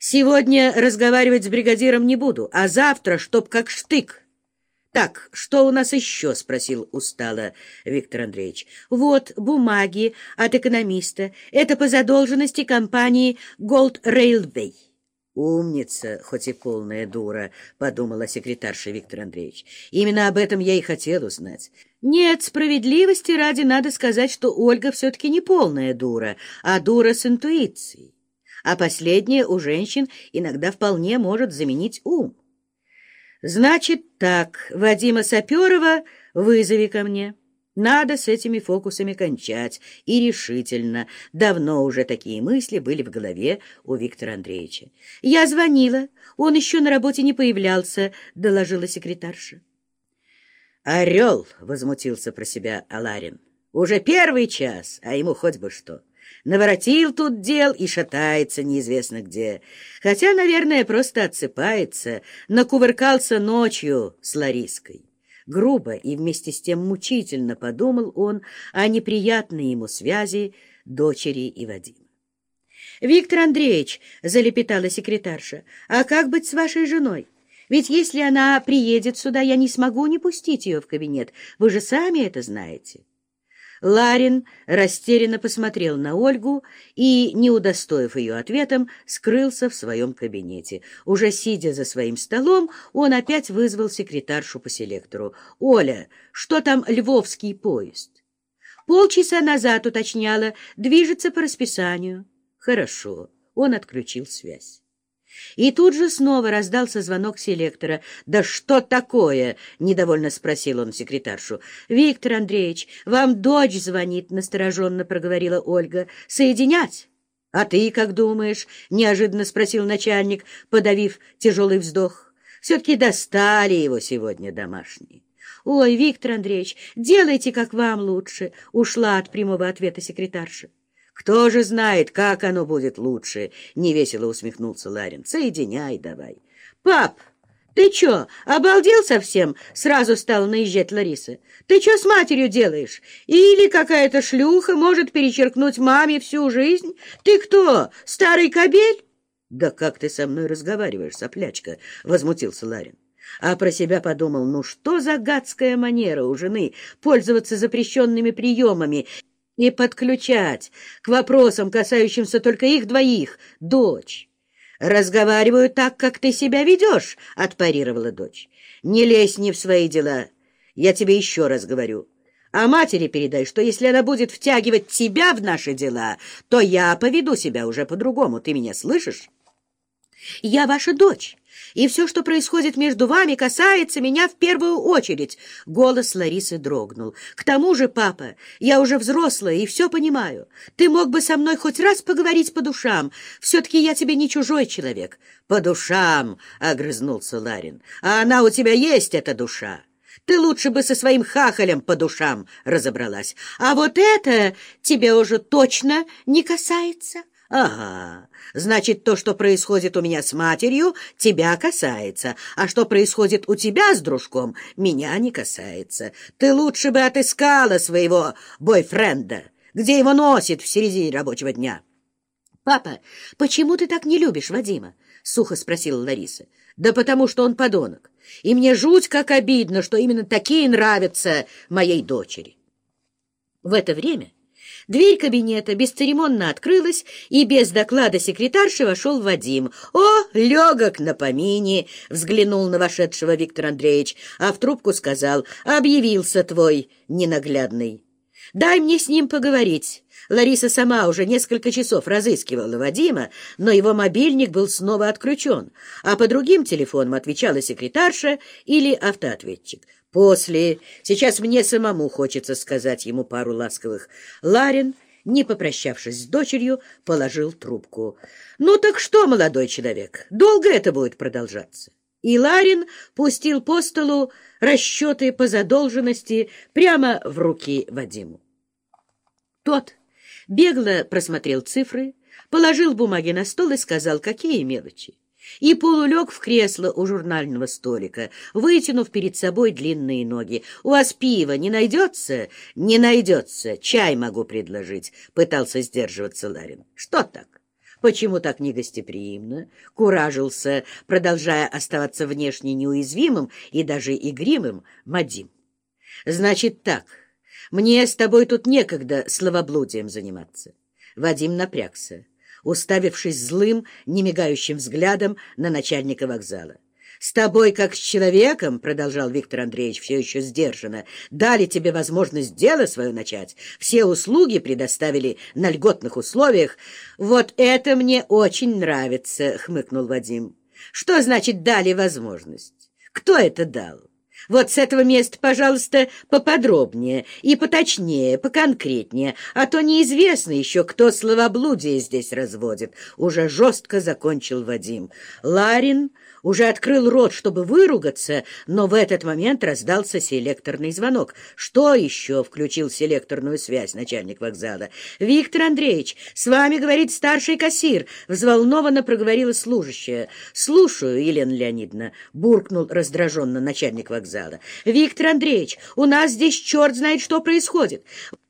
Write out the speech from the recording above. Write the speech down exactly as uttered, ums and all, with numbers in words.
Сегодня разговаривать с бригадиром не буду, а завтра чтоб как штык. Так, что у нас еще? — спросил устало Виктор Андреевич. Вот бумаги от экономиста. Это по задолженности компании Gold Railway. Умница, хоть и полная дура, — подумала секретарша Виктор Андреевич. Именно об этом я и хотел узнать. Нет, справедливости ради надо сказать, что Ольга все-таки не полная дура, а дура с интуицией. А последнее у женщин иногда вполне может заменить ум. Значит так, Вадима Саперова вызови ко мне. Надо с этими фокусами кончать, и решительно. Давно уже такие мысли были в голове у Виктора Андреевича. Я звонила, он еще на работе не появлялся, доложила секретарша. «Орел!» — возмутился про себя Аларин. «Уже первый час, а ему хоть бы что. Наворотил тут дел и шатается неизвестно где. Хотя, наверное, просто отсыпается, накувыркался ночью с Лариской». Грубо и вместе с тем мучительно подумал он о неприятной ему связи дочери и Вадима. «Виктор Андреевич», — залепетала секретарша, — «а как быть с вашей женой? Ведь если она приедет сюда, я не смогу не пустить ее в кабинет. Вы же сами это знаете». Ларин растерянно посмотрел на Ольгу и, не удостоив ее ответом, скрылся в своем кабинете. Уже сидя за своим столом, он опять вызвал секретаршу по селектору. «Оля, что там львовский поезд?» «Полчаса назад уточняла, движется по расписанию». «Хорошо». Он отключил связь. И тут же снова раздался звонок селектора. «Да что такое?» — недовольно спросил он секретаршу. «Виктор Андреевич, вам дочь звонит», — настороженно проговорила Ольга. «Соединять?» «А ты как думаешь?» — неожиданно спросил начальник, подавив тяжелый вздох. «Все-таки достали его сегодня домашние». «Ой, Виктор Андреевич, делайте, как вам лучше», — ушла от прямого ответа секретарша. «Кто же знает, как оно будет лучше?» — невесело усмехнулся Ларин. «Соединяй давай». «Пап, ты чё, обалдел совсем?» — сразу стала наезжать Лариса. «Ты чё с матерью делаешь? Или какая-то шлюха может перечеркнуть маме всю жизнь? Ты кто, старый кобель?» «Да как ты со мной разговариваешь, соплячка?» — возмутился Ларин. А про себя подумал, ну что за гадская манера у жены пользоваться запрещенными приемами и подключать к вопросам, касающимся только их двоих, дочь. «Разговариваю так, как ты себя ведешь», — отпарировала дочь. «Не лезь не в свои дела, я тебе еще раз говорю. А матери передай, что если она будет втягивать тебя в наши дела, то я поведу себя уже по-другому. Ты меня слышишь?» «Я ваша дочь, и все, что происходит между вами, касается меня в первую очередь». Голос Ларисы дрогнул. «К тому же, папа, я уже взрослая и все понимаю. Ты мог бы со мной хоть раз поговорить по душам. Все-таки я тебе не чужой человек». «По душам», — огрызнулся Ларин. «А она у тебя есть, эта душа. Ты лучше бы со своим хахалем по душам разобралась. А вот это тебя уже точно не касается». «Ага, значит, то, что происходит у меня с матерью, тебя касается, а что происходит у тебя с дружком, меня не касается. Ты лучше бы отыскала своего бойфренда, где его носит в середине рабочего дня». «Папа, почему ты так не любишь Вадима?» — сухо спросила Лариса. «Да потому что он подонок, и мне жуть как обидно, что именно такие нравятся моей дочери». В это время дверь кабинета бесцеремонно открылась, и без доклада секретарши вошел Вадим. «О, легок на помине!» — взглянул на вошедшего Виктор Андреевич, а в трубку сказал: «Объявился твой ненаглядный. Дай мне с ним поговорить». Лариса сама уже несколько часов разыскивала Вадима, но его мобильник был снова отключен, а по другим телефонам отвечала секретарша или автоответчик. «После. Сейчас мне самому хочется сказать ему пару ласковых». Ларин, не попрощавшись с дочерью, положил трубку. «Ну так что, молодой человек, долго это будет продолжаться?» И Ларин пустил по столу расчеты по задолженности прямо в руки Вадиму. Тот бегло просмотрел цифры, положил бумаги на стол и сказал, какие мелочи, и полулег в кресло у журнального столика, вытянув перед собой длинные ноги. «У вас пиво не найдется?» «Не найдется. Чай могу предложить», — пытался сдерживаться Ларин. «Что так? Почему так негостеприимно? Куражился, продолжая оставаться внешне неуязвимым и даже игривым, Мадим. Значит так, мне с тобой тут некогда словоблудием заниматься. Вадим напрягся, уставившись злым, немигающим взглядом на начальника вокзала. «С тобой, как с человеком, — продолжал Виктор Андреевич все еще сдержанно, — дали тебе возможность дело свое начать, все услуги предоставили на льготных условиях. Вот это мне очень нравится, — хмыкнул Вадим. Что значит дали возможность? Кто это дал? Вот с этого места, пожалуйста, поподробнее и поточнее, поконкретнее, а то неизвестно еще, кто словоблудие здесь разводит. Уже жестко закончил Вадим. Ларин уже открыл рот, чтобы выругаться, но в этот момент раздался селекторный звонок. «Что еще?» — включил селекторную связь начальник вокзала. «Виктор Андреевич, с вами говорит старший кассир», — взволнованно проговорила служащая. «Слушаю, Елена Леонидовна», — буркнул раздраженно начальник вокзала. «Виктор Андреевич, у нас здесь черт знает что происходит.